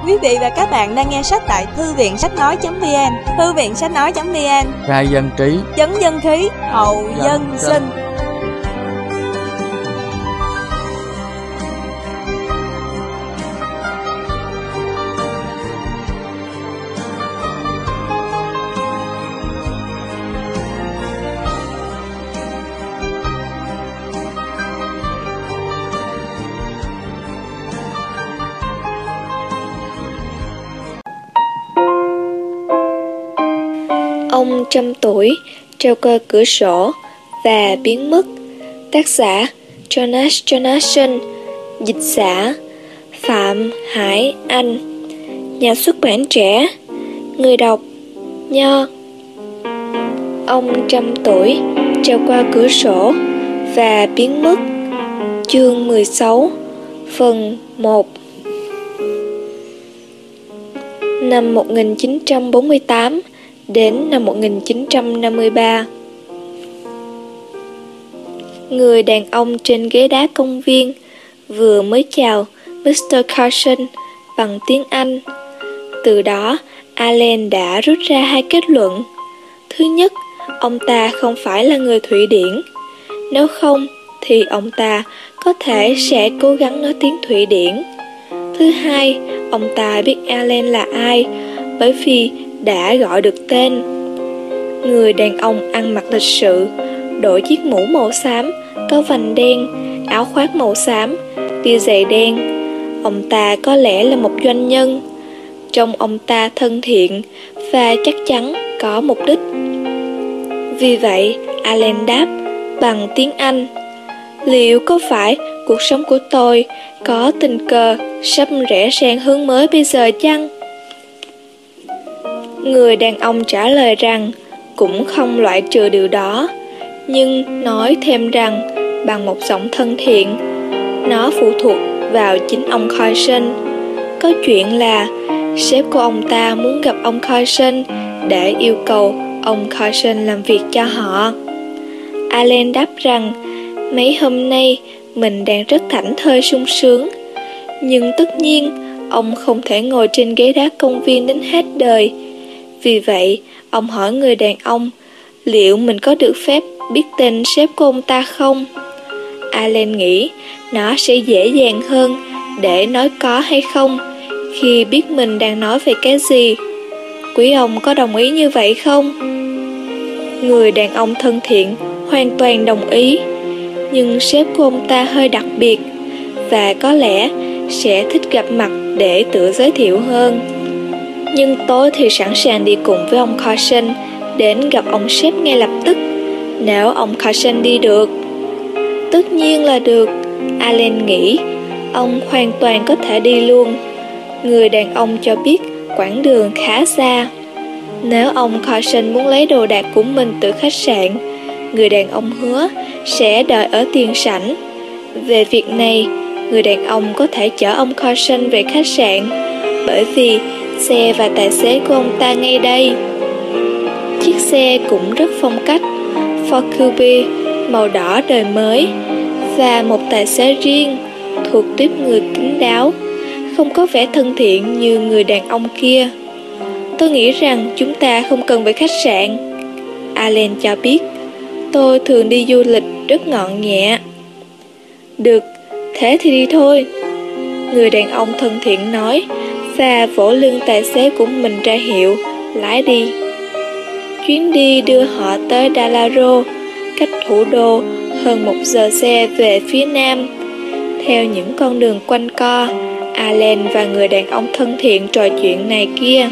Quý vị và các bạn đang nghe sách tại Thư viện Sách Nói.vn. Thư viện Sách Nói.vn, khai dân trí, chấn dân khí, hậu dân sinh. Ông 100 tuổi treo qua cửa sổ và biến mất. Tác giả Jonas Jonasson. Dịch giả Phạm Hải Anh. Nhà xuất bản Trẻ. Người đọc Nho. Ông 100 tuổi treo qua cửa sổ và biến mất. Chương 16, phần 1. Năm 1948 đến năm 1953. Người đàn ông trên ghế đá công viên vừa mới chào Mr. Carson bằng tiếng Anh. Từ đó, Allen đã rút ra hai kết luận. Thứ nhất, ông ta không phải là người Thụy Điển. Nếu không, thì ông ta có thể sẽ cố gắng nói tiếng Thụy Điển. Thứ hai, ông ta biết Allen là ai, bởi vì đã gọi được tên. Người đàn ông ăn mặc lịch sự, đội chiếc mũ màu xám, có vành đen, áo khoác màu xám, đi giày đen. Ông ta có lẽ là một doanh nhân. Trông ông ta thân thiện và chắc chắn có mục đích. Vì vậy, Allen đáp bằng tiếng Anh: liệu có phải cuộc sống của tôi có tình cờ sắp rẽ sang hướng mới bây giờ chăng? Người đàn ông trả lời rằng cũng không loại trừ điều đó, nhưng nói thêm rằng bằng một giọng thân thiện, nó phụ thuộc vào chính ông Carson. Có chuyện là sếp của ông ta muốn gặp ông Carson để yêu cầu ông Carson làm việc cho họ. Allen đáp rằng mấy hôm nay mình đang rất thảnh thơi sung sướng, nhưng tất nhiên ông không thể ngồi trên ghế đá công viên đến hết đời. Vì vậy, ông hỏi người đàn ông liệu mình có được phép biết tên sếp của ông ta không? Allen nghĩ nó sẽ dễ dàng hơn để nói có hay không khi biết mình đang nói về cái gì. Quý ông có đồng ý như vậy không? Người đàn ông thân thiện hoàn toàn đồng ý, nhưng sếp của ông ta hơi đặc biệt và có lẽ sẽ thích gặp mặt để tự giới thiệu hơn. Nhưng tôi thì sẵn sàng đi cùng với ông Carson đến gặp ông sếp ngay lập tức, nếu ông Carson đi được. Tất nhiên là được, Allen nghĩ. Ông hoàn toàn có thể đi luôn. Người đàn ông cho biết quãng đường khá xa. Nếu ông Carson muốn lấy đồ đạc của mình từ khách sạn, người đàn ông hứa sẽ đợi ở tiền sảnh. Về việc này, người đàn ông có thể chở ông Carson về khách sạn, bởi vì xe và tài xế của ông ta ngay đây. Chiếc xe cũng rất phong cách, Ford Coupe màu đỏ đời mới, và một tài xế riêng thuộc tuýp người kín đáo, không có vẻ thân thiện như người đàn ông kia. Tôi nghĩ rằng chúng ta không cần về khách sạn, Allen cho biết. Tôi thường đi du lịch rất gọn nhẹ. Được, thế thì đi thôi, người đàn ông thân thiện nói, và vỗ lưng tài xế của mình ra hiệu lái đi. Chuyến đi đưa họ tới Dalaro, cách thủ đô hơn 1 giờ xe về phía nam. Theo những con đường quanh co, Allen và người đàn ông thân thiện trò chuyện này kia.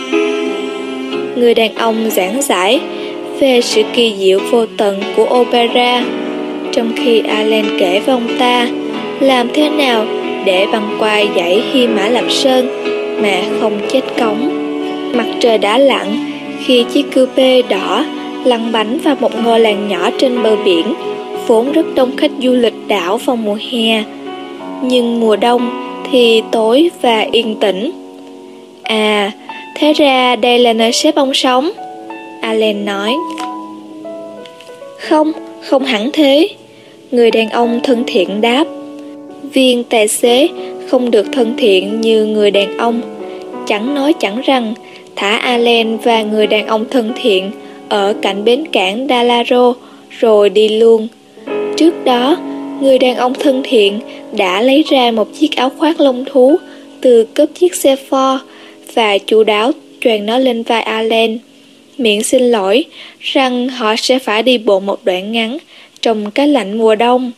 Người đàn ông giảng giải về sự kỳ diệu vô tận của opera, trong khi Allen kể với ông ta làm thế nào để băng qua dãy Hy Mã Lạp Sơn mà không chết cóng. Mặt trời đã lặn khi chiếc coupe đỏ lăn bánh vào một ngôi làng nhỏ trên bờ biển, vốn rất đông khách du lịch đảo vào mùa hè. Nhưng mùa đông thì tối và yên tĩnh. À, thế ra đây là nơi sếp ông sống, Allen nói. Không hẳn thế, người đàn ông thân thiện đáp. Viên tài xế không được thân thiện như người đàn ông, chẳng nói chẳng rằng thả Allen và người đàn ông thân thiện ở cạnh bến cảng Dalaro rồi đi luôn. Trước đó, người đàn ông thân thiện đã lấy ra một chiếc áo khoác lông thú từ cốp chiếc xe Ford và chu đáo choàng nó lên vai Allen, miệng xin lỗi rằng họ sẽ phải đi bộ một đoạn ngắn trong cái lạnh mùa đông.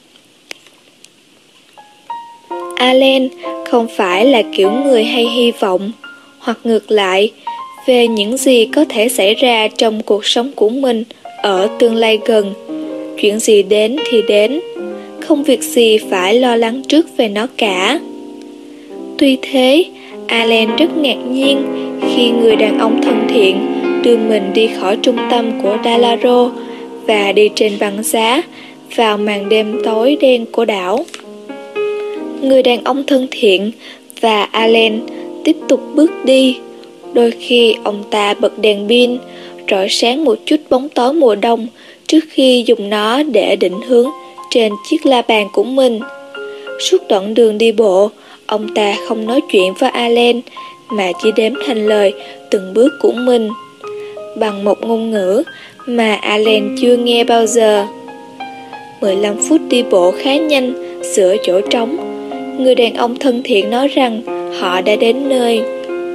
Allen không phải là kiểu người hay hy vọng, hoặc ngược lại, về những gì có thể xảy ra trong cuộc sống của mình ở tương lai gần. Chuyện gì đến thì đến, không việc gì phải lo lắng trước về nó cả. Tuy thế, Allen rất ngạc nhiên khi người đàn ông thân thiện đưa mình đi khỏi trung tâm của Dalaro và đi trên băng giá vào màn đêm tối đen của đảo. Người đàn ông thân thiện và Allen tiếp tục bước đi. Đôi khi ông ta bật đèn pin, rọi sáng một chút bóng tối mùa đông trước khi dùng nó để định hướng trên chiếc la bàn của mình. Suốt đoạn đường đi bộ, ông ta không nói chuyện với Allen mà chỉ đếm thành lời từng bước của mình bằng một ngôn ngữ mà Allen chưa nghe bao giờ. 15 phút đi bộ khá nhanh giữa chỗ trống. Người đàn ông thân thiện nói rằng họ đã đến nơi.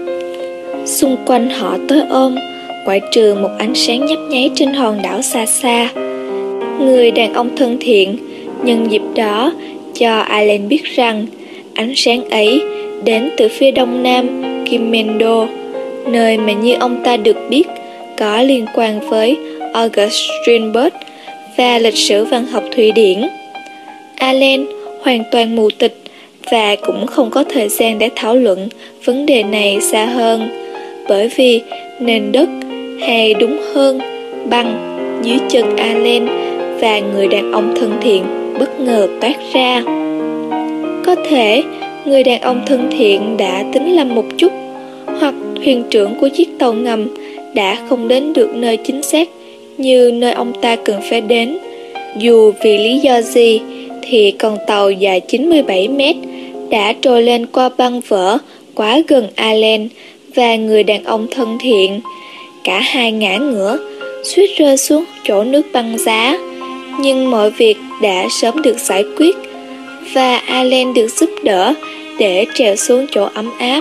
Xung quanh họ tối ôm, ngoại trừ một ánh sáng nhấp nháy trên hòn đảo xa xa. Người đàn ông thân thiện nhân dịp đó cho Allen biết rằng ánh sáng ấy đến từ phía đông nam Kimendo, nơi mà như ông ta được biết có liên quan với August Strindberg và lịch sử văn học Thụy Điển. Allen hoàn toàn mù tịch và cũng không có thời gian để thảo luận vấn đề này xa hơn, bởi vì nền đất, hay đúng hơn, băng dưới chân Allen và người đàn ông thân thiện bất ngờ toát ra. Có thể người đàn ông thân thiện đã tính lầm một chút, hoặc thuyền trưởng của chiếc tàu ngầm đã không đến được nơi chính xác như nơi ông ta cần phải đến. Dù vì lý do gì thì con tàu dài 97 mét đã trôi lên qua băng vỡ quá gần Allen và người đàn ông thân thiện. Cả hai ngã ngửa, suýt rơi xuống chỗ nước băng giá. Nhưng mọi việc đã sớm được giải quyết và Allen được giúp đỡ để trèo xuống chỗ ấm áp.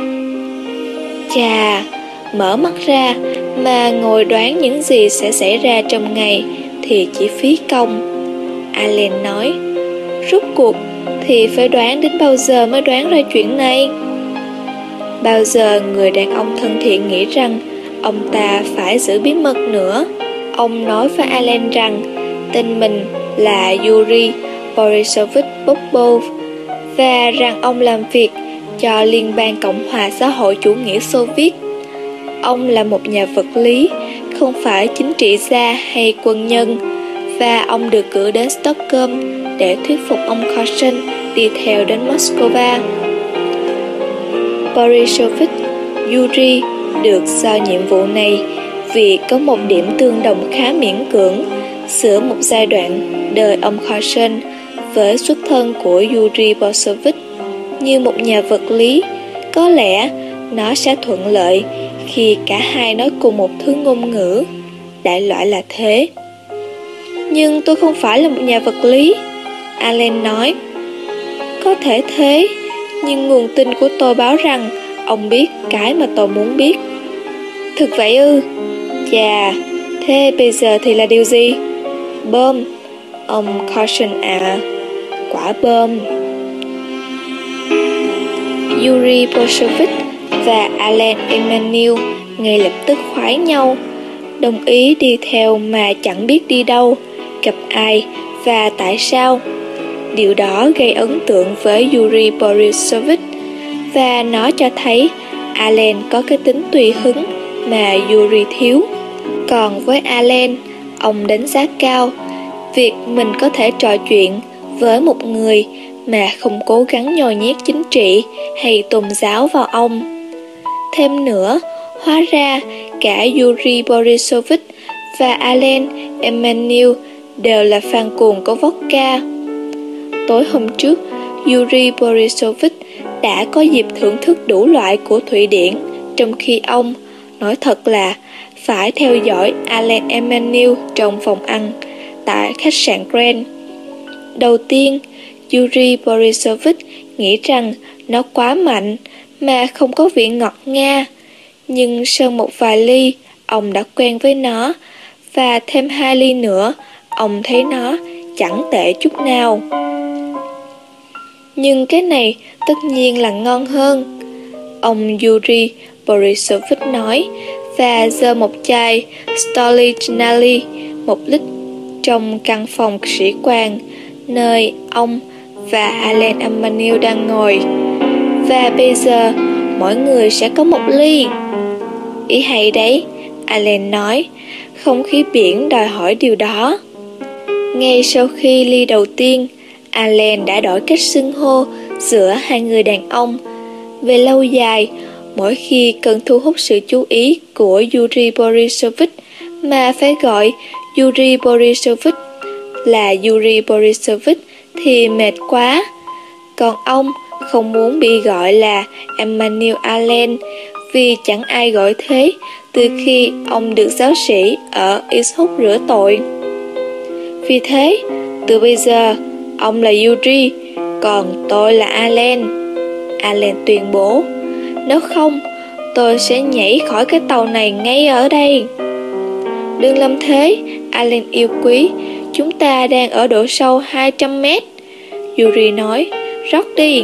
Chà, mở mắt ra mà ngồi đoán những gì sẽ xảy ra trong ngày thì chỉ phí công. Allen nói, rốt cuộc thì phải đoán đến bao giờ mới đoán ra chuyện này? Bao giờ người đàn ông thân thiện nghĩ rằng ông ta phải giữ bí mật nữa. Ông nói với Allen rằng tên mình là Yuri Borisovich Popov và rằng ông làm việc cho Liên bang Cộng hòa xã hội chủ nghĩa Xô Viết. Ông là một nhà vật lý, không phải chính trị gia hay quân nhân, và ông được cử đến Stockholm để thuyết phục ông Carson đi theo đến Moscow. Borisovich Yuri được giao nhiệm vụ này vì có một điểm tương đồng khá miễn cưỡng giữa một giai đoạn đời ông Carson với xuất thân của Yuri Borisovich. Như một nhà vật lý, có lẽ nó sẽ thuận lợi khi cả hai nói cùng một thứ ngôn ngữ. Đại loại là thế. Nhưng tôi không phải là một nhà vật lý, Allen nói. Có thể thế, nhưng nguồn tin của tôi báo rằng ông biết cái mà tôi muốn biết. Thực vậy ư? Chà, thế bây giờ thì là điều gì? Bom, ông Carson à, quả bom. Yuri Borisovich và Allen Emanuel ngay lập tức khoái nhau, đồng ý đi theo mà chẳng biết đi đâu, gặp ai và tại sao. Điều đó gây ấn tượng với Yuri Borisovich và nó cho thấy Allen có cái tính tùy hứng mà Yuri thiếu. Còn với Allen, ông đánh giá cao việc mình có thể trò chuyện với một người mà không cố gắng nhồi nhét chính trị hay tôn giáo vào ông. Thêm nữa, hóa ra cả Yuri Borisovich và Allen Emanuel đều là fan cuồng của vodka. Tối hôm trước, Yuri Borisovich đã có dịp thưởng thức đủ loại của Thụy Điển trong khi ông, nói thật là, phải theo dõi Alan Emanuel trong phòng ăn tại khách sạn Grand. Đầu tiên, Yuri Borisovich nghĩ rằng nó quá mạnh mà không có vị ngọt nga. Nhưng sau một vài ly, ông đã quen với nó, và thêm 2 ly nữa, ông thấy nó chẳng tệ chút nào. Nhưng cái này tất nhiên là ngon hơn, ông Yuri Borisovich nói, và giơ một chai Stolichnaya 1 lít trong căn phòng sĩ quan, nơi ông và Alan Emanuel đang ngồi. Và bây giờ, mỗi người sẽ có 1 ly. Ý hay đấy, Alan nói, không khí biển đòi hỏi điều đó. Ngay sau khi ly đầu tiên, Alan đã đổi cách xưng hô giữa hai người đàn ông. Về lâu dài, mỗi khi cần thu hút sự chú ý của Yuri Borisovich mà phải gọi Yuri Borisovich là Yuri Borisovich thì mệt quá. Còn ông không muốn bị gọi là Emanuel Alan vì chẳng ai gọi thế từ khi ông được giáo sĩ ở Ishuk rửa tội. Vì thế, từ bây giờ, ông là Yuri, còn tôi là Alan. Alan tuyên bố, nếu không, tôi sẽ nhảy khỏi cái tàu này ngay ở đây. Đừng làm thế, Alan yêu quý, chúng ta đang ở độ sâu 200 mét. Yuri nói, rót đi.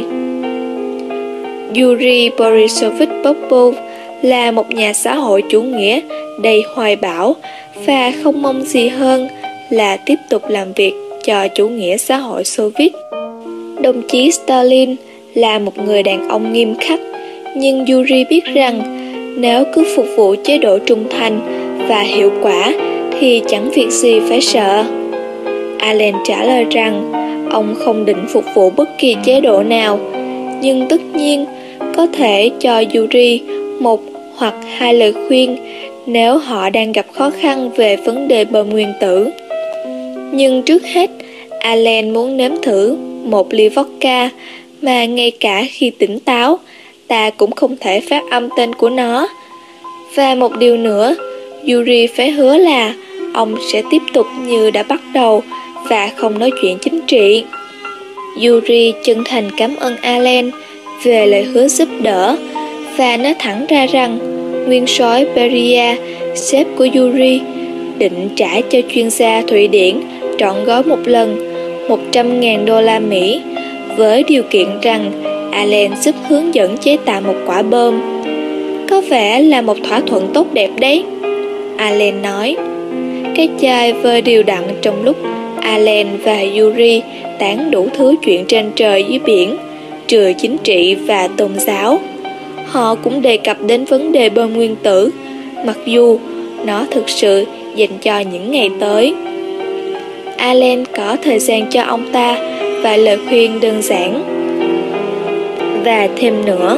Yuri Borisovich Popov là một nhà xã hội chủ nghĩa đầy hoài bão và không mong gì hơn là tiếp tục làm việc cho chủ nghĩa xã hội Xô Viết. Đồng chí Stalin là một người đàn ông nghiêm khắc, nhưng Yuri biết rằng nếu cứ phục vụ chế độ trung thành và hiệu quả thì chẳng việc gì phải sợ. Alan trả lời rằng ông không định phục vụ bất kỳ chế độ nào, nhưng tất nhiên có thể cho Yuri 1 hoặc 2 lời khuyên nếu họ đang gặp khó khăn về vấn đề bom nguyên tử. Nhưng trước hết, Alan muốn nếm thử 1 ly vodka mà ngay cả khi tỉnh táo, ta cũng không thể phát âm tên của nó. Và một điều nữa, Yuri phải hứa là ông sẽ tiếp tục như đã bắt đầu và không nói chuyện chính trị. Yuri chân thành cảm ơn Alan về lời hứa giúp đỡ và nói thẳng ra rằng nguyên soái Beria, sếp của Yuri, định trả cho chuyên gia Thụy Điển trọn gói một lần $100.000 với điều kiện rằng Alan giúp hướng dẫn chế tạo một quả bom. Có vẻ là một thỏa thuận tốt đẹp đấy, Alan nói. Cái chai vơi đều đặn trong lúc Alan và Yuri tán đủ thứ chuyện trên trời dưới biển, trừ chính trị và tôn giáo. Họ cũng đề cập đến vấn đề bom nguyên tử, mặc dù nó thực sự dành cho những ngày tới. Alan có thời gian cho ông ta và lời khuyên đơn giản. Và thêm nữa,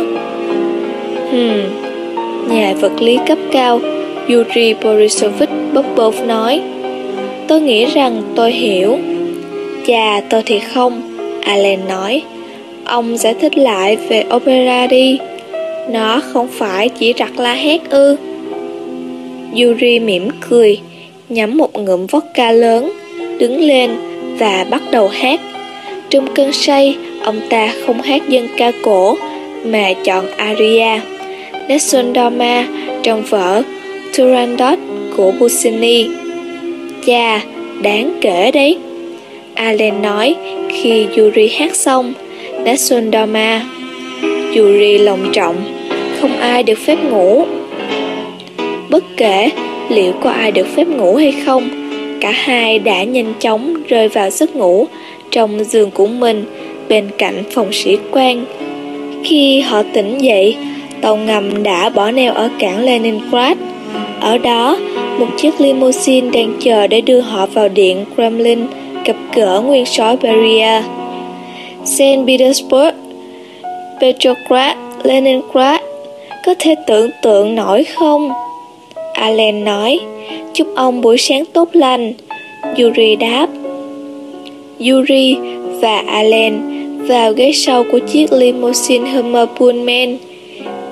nhà vật lý cấp cao Yuri Borisovich Popov nói, tôi nghĩ rằng tôi hiểu. Chà, tôi thì không, Alan nói. Ông giải thích lại về opera đi. Nó không phải chỉ rặt la hét ư? Yuri mỉm cười, nhắm một ngụm vodka lớn, đứng lên và bắt đầu hát. Trong cơn say, ông ta không hát dân ca cổ mà chọn aria Nessun Dorma trong vở Turandot của Puccini. Chà, đáng kể đấy, Alan nói khi Yuri hát xong Nessun Dorma. Yuri lòng trọng, không ai được phép ngủ. Bất kể liệu có ai được phép ngủ hay không, cả hai đã nhanh chóng rơi vào giấc ngủ trong giường của mình bên cạnh phòng sĩ quan. Khi họ tỉnh dậy, tàu ngầm đã bỏ neo ở cảng Leningrad. Ở đó, một chiếc limousine đang chờ để đưa họ vào điện Kremlin gặp gỡ nguyên soái Beria. Saint Petersburg, Petrograd, Leningrad, có thể tưởng tượng nổi không? Alan nói, chúc ông buổi sáng tốt lành. Yuri đáp. Yuri và Alan vào ghế sau của chiếc limousine Hummer Pullman.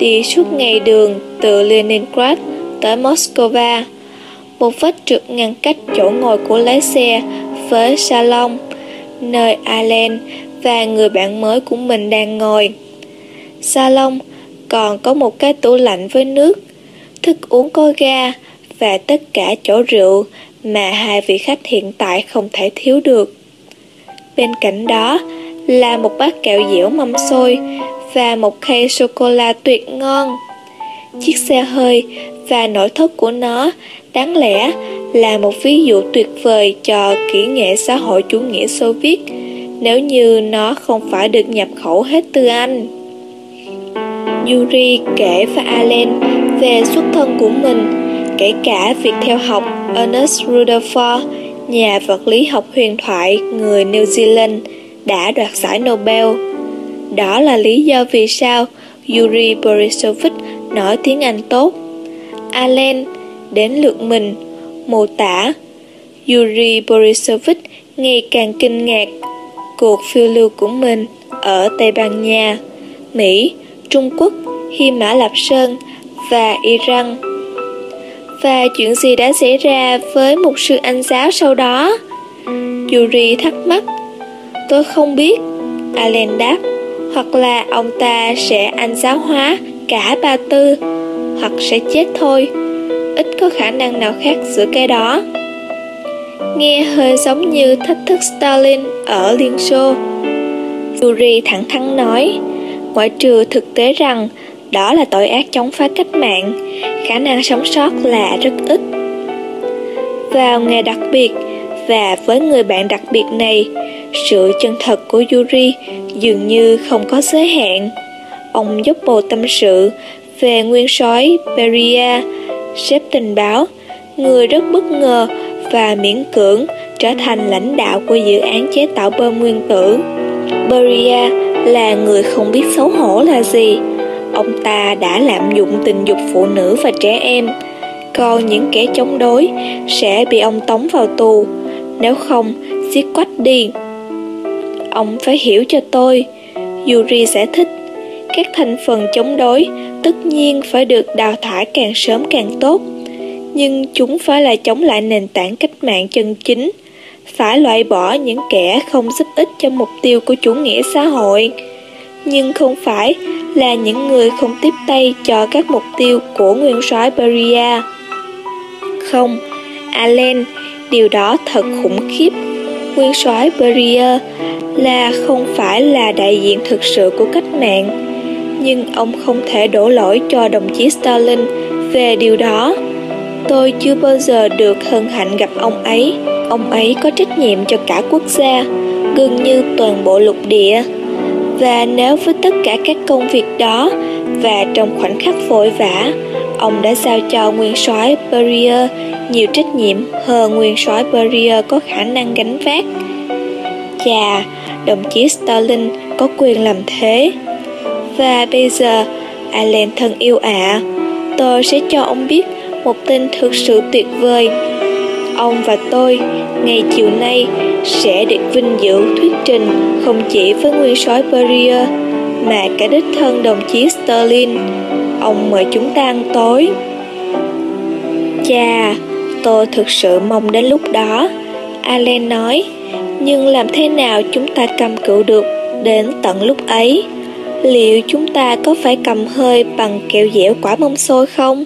đi suốt ngày đường từ Leningrad tới Moscow. Một vết trượt ngăn cách chỗ ngồi của lái xe với salon, nơi Alan và người bạn mới của mình đang ngồi. Salon còn có một cái tủ lạnh với nước, thức uống có ga và tất cả chỗ rượu mà hai vị khách hiện tại không thể thiếu được. Bên cạnh đó là một bát kẹo dẻo mâm xôi và một khay sô-cô-la tuyệt ngon. Chiếc xe hơi và nội thất của nó đáng lẽ là một ví dụ tuyệt vời cho kỹ nghệ xã hội chủ nghĩa Xô Viết nếu như nó không phải được nhập khẩu hết từ Anh. Yuri kể với Alan về xuất thân của mình, kể cả việc theo học Ernest Rutherford, nhà vật lý học huyền thoại người New Zealand đã đoạt giải Nobel. Đó là lý do vì sao Yuri Borisovich nói tiếng Anh tốt. Alan, đến lượt mình, mô tả. Yuri Borisovich ngày càng kinh ngạc cuộc phiêu lưu của mình ở Tây Ban Nha, Mỹ, Trung Quốc, Hy Mã Lạp Sơn và Iran. Và chuyện gì đã xảy ra với mục sư Anh giáo sau đó? Yuri thắc mắc. Tôi không biết, Alan đáp. Hoặc là ông ta sẽ Anh giáo hóa cả Ba Tư, hoặc sẽ chết thôi. Ít có khả năng nào khác giữa cái đó. Nghe hơi giống như thách thức Stalin ở Liên Xô. Yuri thẳng thắn nói, ngoại trừ thực tế rằng đó là tội ác chống phá cách mạng, khả năng sống sót là rất ít. Vào ngày đặc biệt và với người bạn đặc biệt này, sự chân thật của Yuri dường như không có giới hạn. Ông dốc bầu tâm sự về nguyên soái Beria, sếp tình báo, người rất bất ngờ và miễn cưỡng trở thành lãnh đạo của dự án chế tạo bom nguyên tử. Beria là người không biết xấu hổ là gì. Ông ta đã lạm dụng tình dục phụ nữ và trẻ em, còn những kẻ chống đối sẽ bị ông tống vào tù, nếu không giết quách đi. Ông phải hiểu cho tôi, Yuri giải thích. Các thành phần chống đối tất nhiên phải được đào thải càng sớm càng tốt, nhưng chúng phải là chống lại nền tảng cách mạng chân chính, phải loại bỏ những kẻ không giúp ích cho mục tiêu của chủ nghĩa xã hội, nhưng không phải là những người không tiếp tay cho các mục tiêu của nguyên soái Beria. Không, Alan, điều đó thật khủng khiếp. Nguyên soái Beria là không phải là đại diện thực sự của cách mạng, nhưng ông không thể đổ lỗi cho đồng chí Stalin về điều đó. Tôi chưa bao giờ được hân hạnh gặp ông ấy. Ông ấy có trách nhiệm cho cả quốc gia, gần như toàn bộ lục địa. Và nếu với tất cả các công việc đó và trong khoảnh khắc vội vã, ông đã giao cho nguyên soái Beria nhiều trách nhiệm hơn nguyên soái Beria có khả năng gánh vác. Chà, đồng chí Stalin có quyền làm thế. Và bây giờ, Alan thân yêu ạ, tôi sẽ cho ông biết một tin thực sự tuyệt vời. Ông và tôi, ngày chiều nay, sẽ được vinh dự thuyết trình không chỉ với nguyên soái Beria, mà cả đích thân đồng chí Stalin. Ông mời chúng ta ăn tối. Chà, tôi thực sự mong đến lúc đó, Alan nói. Nhưng làm thế nào chúng ta cầm cự được đến tận lúc ấy? Liệu chúng ta có phải cầm hơi bằng kẹo dẻo quả mâm xôi không?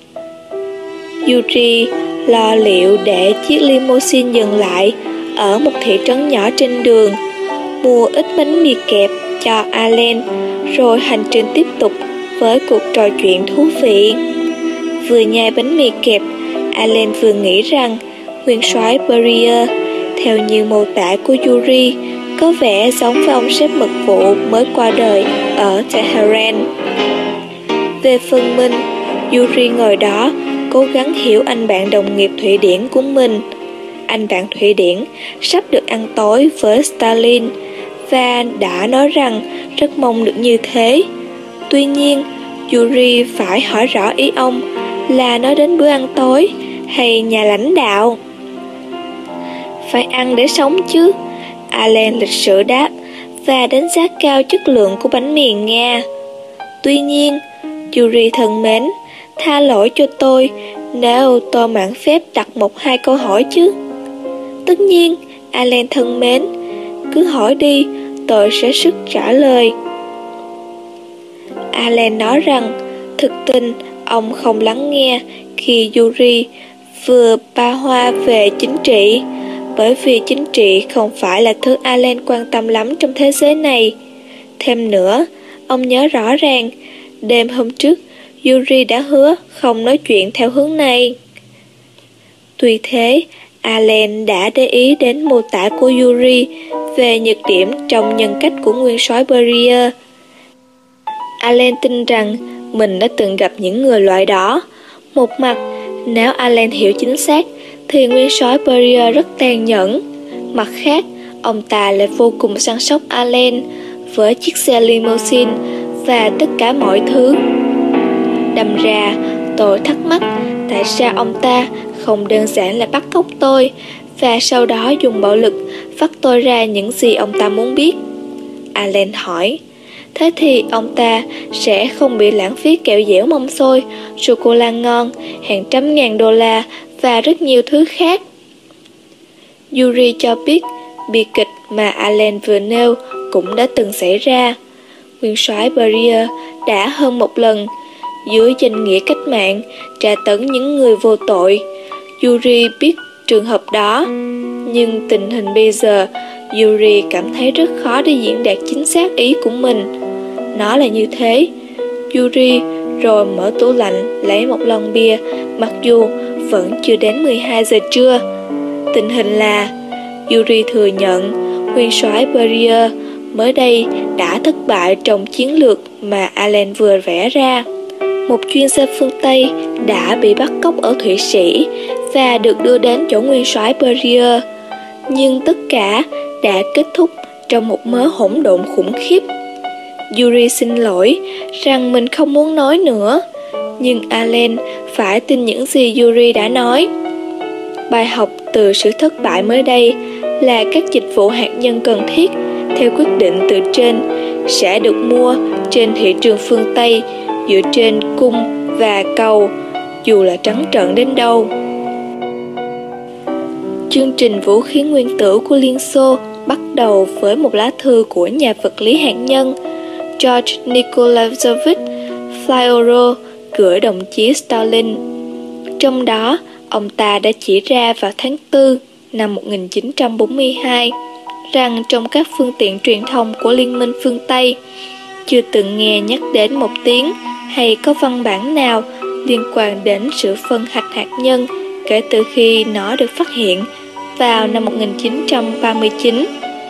Yuri lo liệu để chiếc limousine dừng lại ở một thị trấn nhỏ trên đường, mua ít bánh mì kẹp cho Alan, rồi hành trình tiếp tục với cuộc trò chuyện thú vị. Vừa nhai bánh mì kẹp, Alan vừa nghĩ rằng nguyên soái Beria, theo như mô tả của Yuri, có vẻ giống với ông sếp mật vụ mới qua đời ở Tehran. Về phần mình, Yuri ngồi đó cố gắng hiểu anh bạn đồng nghiệp Thụy Điển của mình. Anh bạn Thụy Điển sắp được ăn tối với Stalin và đã nói rằng rất mong được như thế. Tuy nhiên, Yuri phải hỏi rõ ý ông là nói đến bữa ăn tối hay nhà lãnh đạo. Phải ăn để sống chứ, Alan lịch sự đáp và đánh giá cao chất lượng của bánh mì Nga. Tuy nhiên, Yuri thân mến, tha lỗi cho tôi nếu tôi mạn phép đặt 1-2 câu hỏi chứ. Tất nhiên, Alan thân mến, cứ hỏi đi, tôi sẽ sức trả lời. Alan nói rằng thực tình ông không lắng nghe khi Yuri vừa ba hoa về chính trị, bởi vì chính trị không phải là thứ Alan quan tâm lắm trong thế giới này. Thêm nữa, ông nhớ rõ ràng, đêm hôm trước, Yuri đã hứa không nói chuyện theo hướng này. Tuy thế, Alan đã để ý đến mô tả của Yuri về nhược điểm trong nhân cách của nguyên soái Beria. Alan tin rằng mình đã từng gặp những người loại đó. Một mặt, nếu Alan hiểu chính xác, thì nguyên soái Beria rất tàn nhẫn. Mặt khác, ông ta lại vô cùng săn sóc Alan với chiếc xe limousine và tất cả mọi thứ. Đâm ra, tôi thắc mắc tại sao ông ta không đơn giản là bắt cóc tôi và sau đó dùng bạo lực vắt tôi ra những gì ông ta muốn biết. Alan hỏi, thế thì ông ta sẽ không bị lãng phí kẹo dẻo mâm xôi, sô-cô-la ngon, hàng trăm ngàn đô la và rất nhiều thứ khác. Yuri cho biết bi kịch mà Alan vừa nêu cũng đã từng xảy ra. Nguyên soái Beria đã hơn một lần dưới danh nghĩa cách mạng tra tấn những người vô tội. Yuri biết trường hợp đó, nhưng tình hình bây giờ Yuri cảm thấy rất khó để diễn đạt chính xác ý của mình. Nó là như thế. Yuri rồi mở tủ lạnh lấy một lon bia, mặc dù vẫn chưa đến 12 giờ trưa. Tình hình là Yuri thừa nhận nguyên soái Beria mới đây đã thất bại trong chiến lược mà Alan vừa vẽ ra. Một chuyên gia phương Tây đã bị bắt cóc ở Thụy Sĩ và được đưa đến chỗ nguyên soái Beria. Nhưng tất cả đã kết thúc trong một mớ hỗn độn khủng khiếp. Yuri xin lỗi rằng mình không muốn nói nữa, nhưng Alan phải tin những gì Yuri đã nói. Bài học từ sự thất bại mới đây là các dịch vụ hạt nhân cần thiết theo quyết định từ trên sẽ được mua trên thị trường phương Tây dựa trên cung và cầu, dù là trắng trợn đến đâu. Chương trình vũ khí nguyên tử của Liên Xô bắt đầu với một lá thư của nhà vật lý hạt nhân George Nikolaevich Fyodorov gửi đồng chí Stalin. Trong đó, ông ta đã chỉ ra vào tháng 4 năm 1942 rằng trong các phương tiện truyền thông của Liên minh phương Tây chưa từng nghe nhắc đến một tiếng hay có văn bản nào liên quan đến sự phân hạch hạt nhân kể từ khi nó được phát hiện vào năm 1939.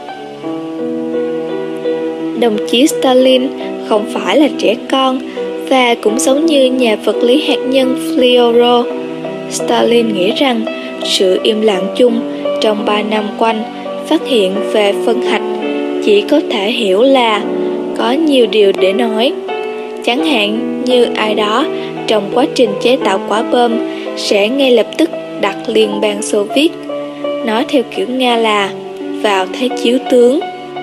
Đồng chí Stalin không phải là trẻ con và cũng giống như nhà vật lý hạt nhân Fyodorov, Stalin nghĩ rằng sự im lặng chung trong 3 năm quanh phát hiện về phân hạch chỉ có thể hiểu là có nhiều điều để nói. Chẳng hạn như ai đó trong quá trình chế tạo quả bom sẽ ngay lập tức đặt Liên bang Xô Viết, nói theo kiểu Nga là vào thế chiếu tướng.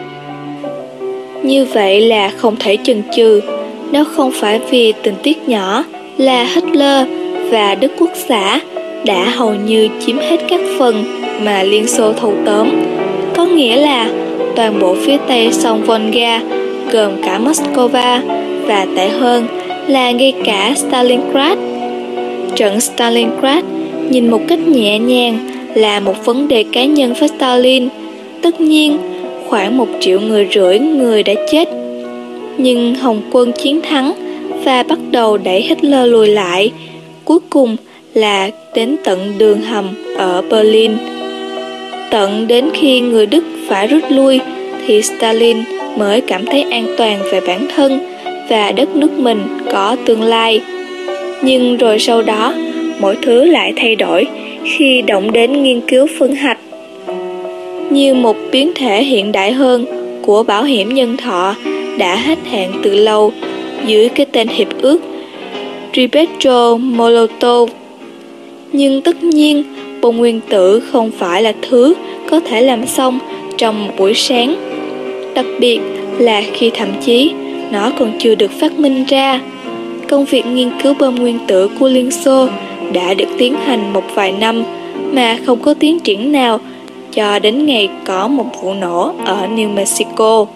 Như vậy là không thể chần chừ, nếu không phải vì tình tiết nhỏ là Hitler và Đức Quốc xã đã hầu như chiếm hết các phần mà Liên Xô thâu tóm, có nghĩa là toàn bộ phía Tây sông Volga gồm cả Moscow và tệ hơn là ngay cả Stalingrad. Trận Stalingrad nhìn một cách nhẹ nhàng là một vấn đề cá nhân với Stalin. Tất nhiên, khoảng 1,5 triệu người đã chết. Nhưng Hồng quân chiến thắng và bắt đầu đẩy Hitler lùi lại, cuối cùng là đến tận đường hầm ở Berlin. Tận đến khi người Đức phải rút lui thì Stalin mới cảm thấy an toàn về bản thân và đất nước mình có tương lai. Nhưng rồi sau đó, mọi thứ lại thay đổi khi động đến nghiên cứu phân hạch. Như một biến thể hiện đại hơn của bảo hiểm nhân thọ đã hết hạn từ lâu dưới cái tên hiệp ước Ribbentrop-Molotov. Nhưng tất nhiên, bom nguyên tử không phải là thứ có thể làm xong trong một buổi sáng, đặc biệt là khi thậm chí nó còn chưa được phát minh ra. công việc nghiên cứu bom nguyên tử của Liên Xô đã được tiến hành một vài năm mà không có tiến triển nào cho đến ngày có một vụ nổ ở New Mexico.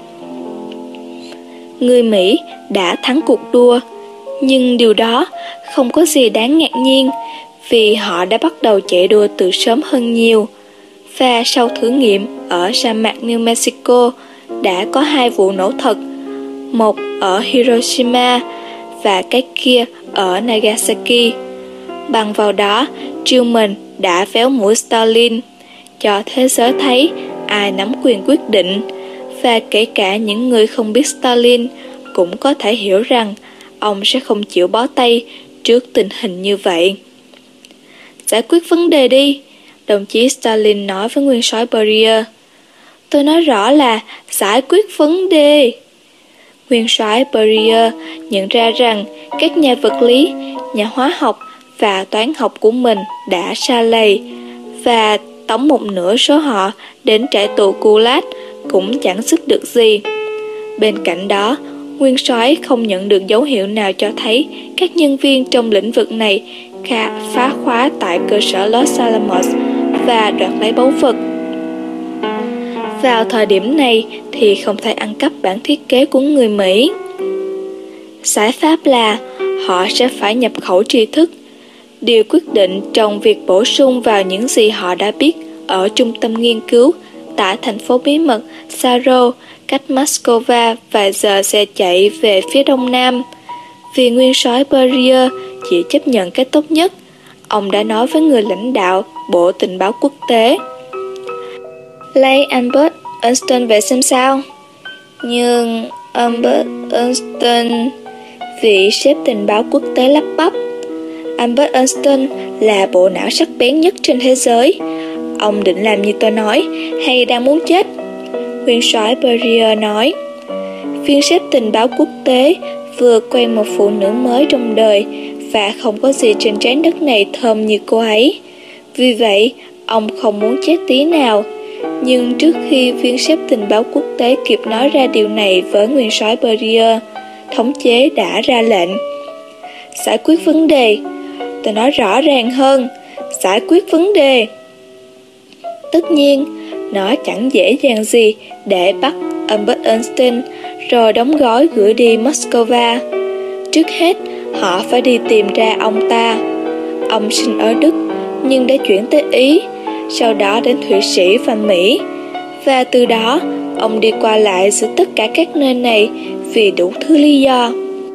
Người Mỹ đã thắng cuộc đua, nhưng điều đó không có gì đáng ngạc nhiên vì họ đã bắt đầu chạy đua từ sớm hơn nhiều. Và sau thử nghiệm ở sa mạc New Mexico đã có 2 vụ nổ thật, một ở Hiroshima và cái kia ở Nagasaki. Bằng vào đó, Truman đã véo mũi Stalin, cho thế giới thấy ai nắm quyền quyết định, và kể cả những người không biết Stalin cũng có thể hiểu rằng ông sẽ không chịu bó tay trước tình hình như vậy. Giải quyết vấn đề đi, đồng chí Stalin nói với nguyên soái Beria. Tôi nói rõ là giải quyết vấn đề. Nguyên soái Beria nhận ra rằng các nhà vật lý, nhà hóa học và toán học của mình đã sa lầy, và tống một nửa số họ đến trại tù Gulag cũng chẳng giúp được gì. Bên cạnh đó, nguyên soái không nhận được dấu hiệu nào cho thấy các nhân viên trong lĩnh vực này phá khóa tại cơ sở Los Alamos và đoạt lấy báu vật. Vào thời điểm này thì không thể ăn cắp bản thiết kế của người Mỹ. Giải pháp là họ sẽ phải nhập khẩu tri thức. Điều quyết định trong việc bổ sung vào những gì họ đã biết ở trung tâm nghiên cứu tại thành phố bí mật Saro, cách Moscow vài giờ xe chạy về phía đông nam. Vì nguyên soái Beria chỉ chấp nhận cái tốt nhất, ông đã nói với người lãnh đạo Bộ Tình báo Quốc tế. Lấy Albert Einstein về xem sao. Nhưng Albert Einstein, vị sếp tình báo quốc tế lắp bắp. Albert Einstein là bộ não sắc bén nhất trên thế giới. Ông định làm như tôi nói hay đang muốn chết? Nguyên soái Beria nói. Viên sếp tình báo quốc tế vừa quen một phụ nữ mới trong đời và không có gì trên trái đất này thơm như cô ấy. Vì vậy, ông không muốn chết tí nào. Nhưng trước khi viên sếp tình báo quốc tế kịp nói ra điều này với nguyên soái Beria, thống chế đã ra lệnh. Giải quyết vấn đề. Tôi nói rõ ràng hơn. Giải quyết vấn đề. Tất nhiên, nó chẳng dễ dàng gì để bắt Albert Einstein rồi đóng gói gửi đi Moscow. Trước hết, họ phải đi tìm ra ông ta. Ông sinh ở Đức nhưng đã chuyển tới Ý, sau đó đến Thụy Sĩ và Mỹ. Và từ đó, ông đi qua lại giữa tất cả các nơi này vì đủ thứ lý do.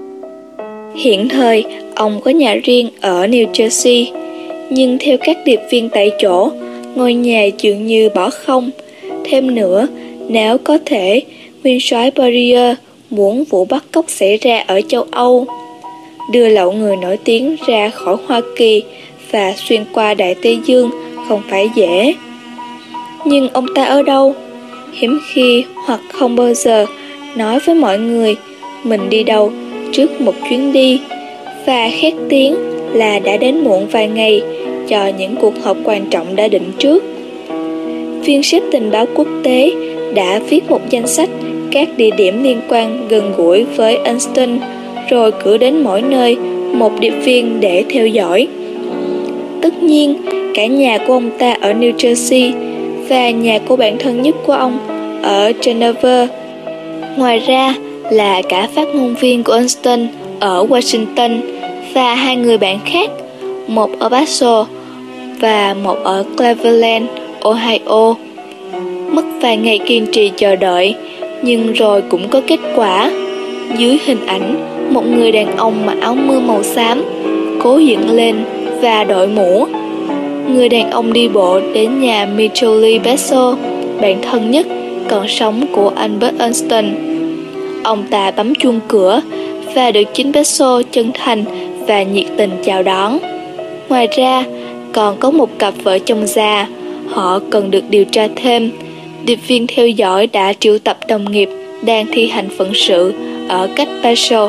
Hiện thời, ông có nhà riêng ở New Jersey, nhưng theo các điệp viên tại chỗ, ngôi nhà dường như bỏ không. Thêm nữa, nếu có thể, nguyên soái Beria muốn vụ bắt cóc xảy ra ở châu Âu. Đưa lậu người nổi tiếng ra khỏi Hoa Kỳ và xuyên qua Đại Tây Dương không phải dễ. Nhưng ông ta ở đâu? Hiếm khi hoặc không bao giờ nói với mọi người mình đi đâu trước một chuyến đi, và khét tiếng là đã đến muộn vài ngày cho những cuộc họp quan trọng đã định trước. Viên sếp tình báo quốc tế đã viết một danh sách các địa điểm liên quan gần gũi với Einstein, rồi cử đến mỗi nơi một điệp viên để theo dõi. Tất nhiên, cả nhà của ông ta ở New Jersey và nhà của bạn thân nhất của ông ở Geneva. Ngoài ra là cả phát ngôn viên của Einstein ở Washington và 2 người bạn khác, một ở Basel và một ở Cleveland, Ohio. Mất vài ngày kiên trì chờ đợi, nhưng rồi cũng có kết quả. Dưới hình ảnh một người đàn ông mặc áo mưa màu xám, cố dựng lên và đội mũ. Người đàn ông đi bộ đến nhà Micheli Bessel, bạn thân nhất còn sống của Albert Einstein. Ông ta bấm chuông cửa và được chính Bessel chân thành và nhiệt tình chào đón. Ngoài ra, còn có một cặp vợ chồng già, họ cần được điều tra thêm. Điệp viên theo dõi đã triệu tập đồng nghiệp đang thi hành phận sự ở cách Basel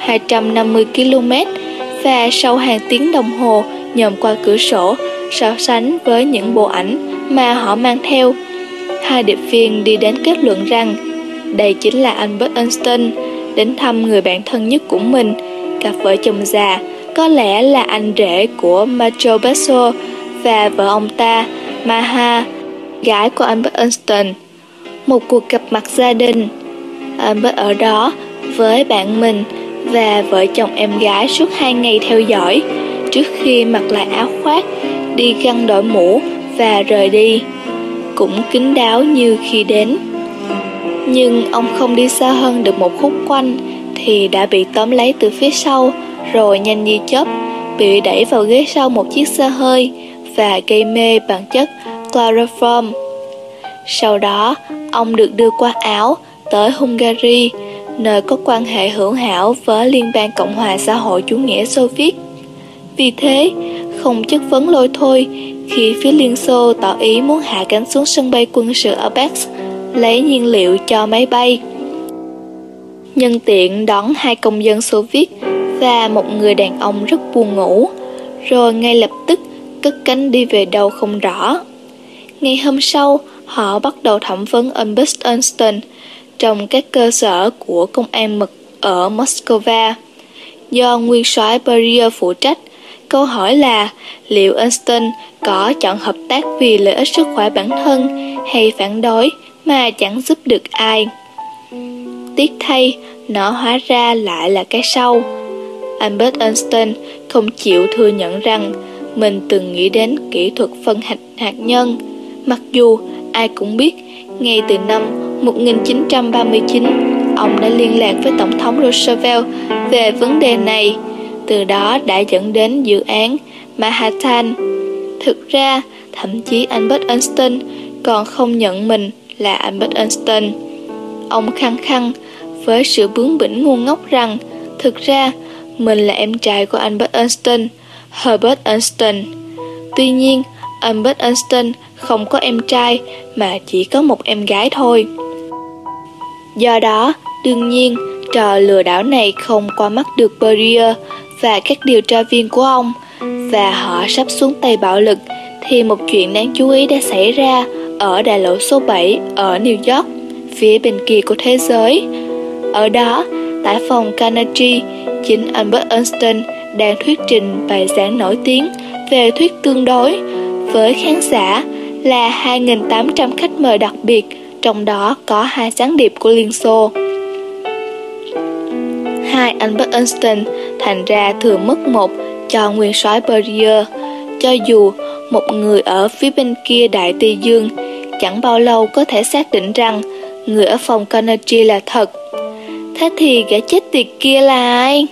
250 km, và sau hàng tiếng đồng hồ nhòm qua cửa sổ so sánh với những bộ ảnh mà họ mang theo, 2 điệp viên đi đến kết luận rằng đây chính là Albert Einstein đến thăm người bạn thân nhất của mình cặp vợ chồng già, có lẽ là anh rể của Marco Basso và vợ ông ta, Maha, gái của Albert Einstein. Một cuộc gặp mặt gia đình. Albert ở đó với bạn mình và vợ chồng em gái suốt 2 ngày theo dõi, trước khi mặc lại áo khoác, đi găng đội mũ và rời đi, cũng kín đáo như khi đến. Nhưng ông không đi xa hơn được một khúc quanh thì đã bị tóm lấy từ phía sau, rồi nhanh như chớp bị đẩy vào ghế sau một chiếc xe hơi và gây mê bằng chất chloroform. Sau đó, ông được đưa qua Áo tới Hungary, nơi có quan hệ hữu hảo với Liên bang Cộng hòa xã hội chủ nghĩa Xô Viết. Vì thế, không chất vấn lôi thôi khi phía Liên Xô tỏ ý muốn hạ cánh xuống sân bay quân sự ở Brest lấy nhiên liệu cho máy bay. Nhân tiện đón 2 công dân Xô Viết và một người đàn ông rất buồn ngủ, rồi ngay lập tức cất cánh đi về đâu không rõ. Ngày hôm sau, họ bắt đầu thẩm vấn Albert Einstein trong các cơ sở của công an mật ở Moscow, do nguyên soái Beria phụ trách. Câu hỏi là liệu Einstein có chọn hợp tác vì lợi ích sức khỏe bản thân hay phản đối mà chẳng giúp được ai. Tiếc thay, nó hóa ra lại là cái sau. Albert Einstein không chịu thừa nhận rằng mình từng nghĩ đến kỹ thuật phân hạt nhân, mặc dù ai cũng biết ngay từ năm 1939 ông đã liên lạc với Tổng thống Roosevelt về vấn đề này, từ đó đã dẫn đến dự án Manhattan. Thực ra, thậm chí Albert Einstein còn không nhận mình là Albert Einstein. Ông khăng khăng với sự bướng bỉnh ngu ngốc rằng thực ra mình là em trai của Albert Einstein, Herbert Einstein. Tuy nhiên, Albert Einstein không có em trai mà chỉ có một em gái thôi. Do đó, đương nhiên, trò lừa đảo này không qua mắt được Beria và các điều tra viên của ông, và họ sắp xuống tay bạo lực thì một chuyện đáng chú ý đã xảy ra ở đại lộ số 7 ở New York, phía bên kia của thế giới. Ở đó, tại phòng Carnegie, chính Albert Einstein đang thuyết trình bài giảng nổi tiếng về thuyết tương đối với khán giả là 2.800 khách mời đặc biệt, trong đó có 2 gián điệp của Liên Xô. Hai Albert Einstein thành ra thừa mất một cho nguyên soái Beria, cho dù một người ở phía bên kia Đại Tây Dương chẳng bao lâu có thể xác định rằng người ở phòng Carnegie là thật. Thế thì gã chết tiệt kia là ai?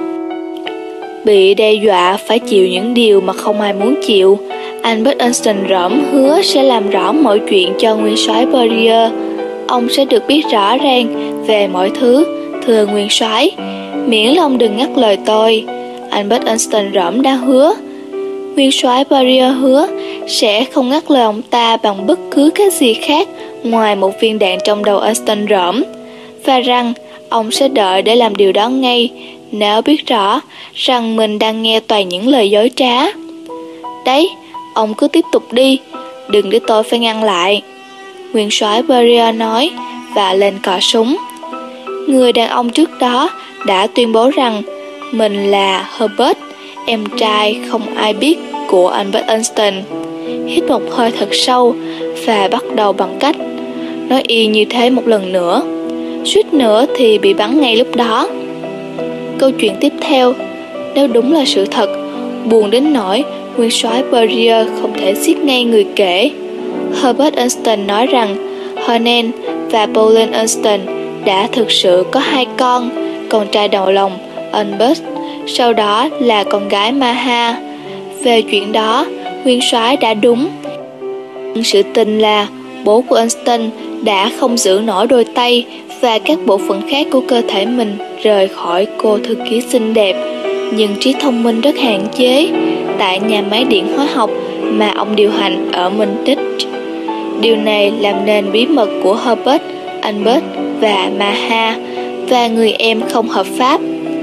Bị đe dọa phải chịu những điều mà không ai muốn chịu, Albert Einstein rỗng hứa sẽ làm rõ mọi chuyện cho nguyên soái Beria. Ông sẽ được biết rõ ràng về mọi thứ, thưa nguyên soái, miễn là ông đừng ngắt lời tôi. Albert Einstein rỗng đã hứa. Nguyên soái Beria hứa sẽ không ngắt lời ông ta bằng bất cứ cái gì khác ngoài một viên đạn trong đầu Einstein rỗng, và rằng ông sẽ đợi để làm điều đó ngay nếu biết rõ rằng mình đang nghe toàn những lời dối trá. Đấy, ông cứ tiếp tục đi, đừng để tôi phải ngăn lại, nguyên soái Beria nói và lên cò súng. Người đàn ông trước đó đã tuyên bố rằng mình là Herbert, em trai không ai biết của Albert Einstein. Hít một hơi thật sâu và bắt đầu bằng cách nói y như thế một lần nữa, suýt nữa thì bị bắn ngay lúc đó. Câu chuyện tiếp theo, nếu đúng là sự thật, buồn đến nỗi nguyên soái Beria không thể giết ngay người kể. Herbert Einstein nói rằng Hermann và Pauline Einstein đã thực sự có 2 con trai đầu lòng Albert, sau đó là con gái Maha. Về chuyện đó, nguyên soái đã đúng. Nhưng sự tình là bố của Einstein đã không giữ nổi đôi tay và các bộ phận khác của cơ thể mình rời khỏi cô thư ký xinh đẹp, nhưng trí thông minh rất hạn chế, tại nhà máy điện hóa học mà ông điều hành ở Munich. Điều này làm nên bí mật của Herbert, Albert và Maha và người em không hợp pháp.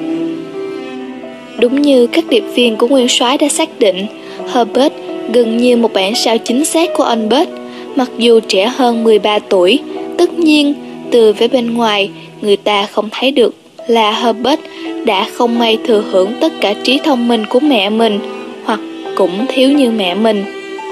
Đúng như các điệp viên của nguyên soái đã xác định, Herbert gần như một bản sao chính xác của Albert, mặc dù trẻ hơn 13 tuổi. Tất nhiên, từ vẻ bên ngoài, người ta không thấy được là Herbert đã không may thừa hưởng tất cả trí thông minh của mẹ mình, hoặc cũng thiếu như mẹ mình.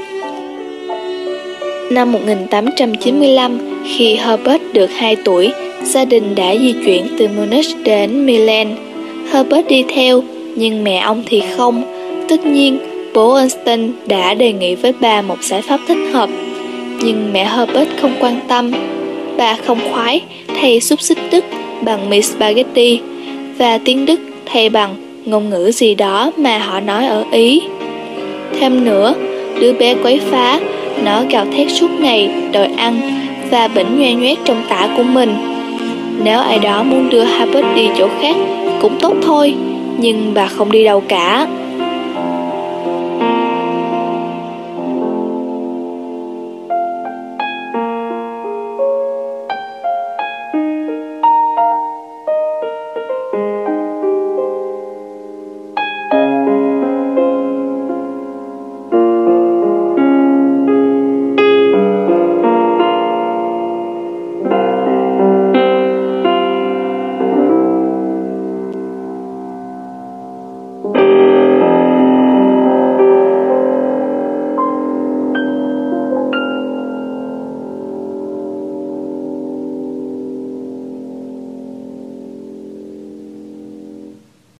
Năm 1895, khi Herbert được 2 tuổi, gia đình đã di chuyển từ Munich đến Milan. Herbert đi theo, nhưng mẹ ông thì không. Tất nhiên, bố Einstein đã đề nghị với bà một giải pháp thích hợp, nhưng mẹ Herbert không quan tâm. Bà không khoái thay xúc xích Đức bằng mì spaghetti và tiếng Đức thay bằng ngôn ngữ gì đó mà họ nói ở Ý. Thêm nữa, đứa bé quấy phá, nó gào thét suốt ngày đòi ăn và bỉnh nhoe nhoét trong tã của mình. Nếu ai đó muốn đưa Herbert đi chỗ khác cũng tốt thôi, nhưng bà không đi đâu cả.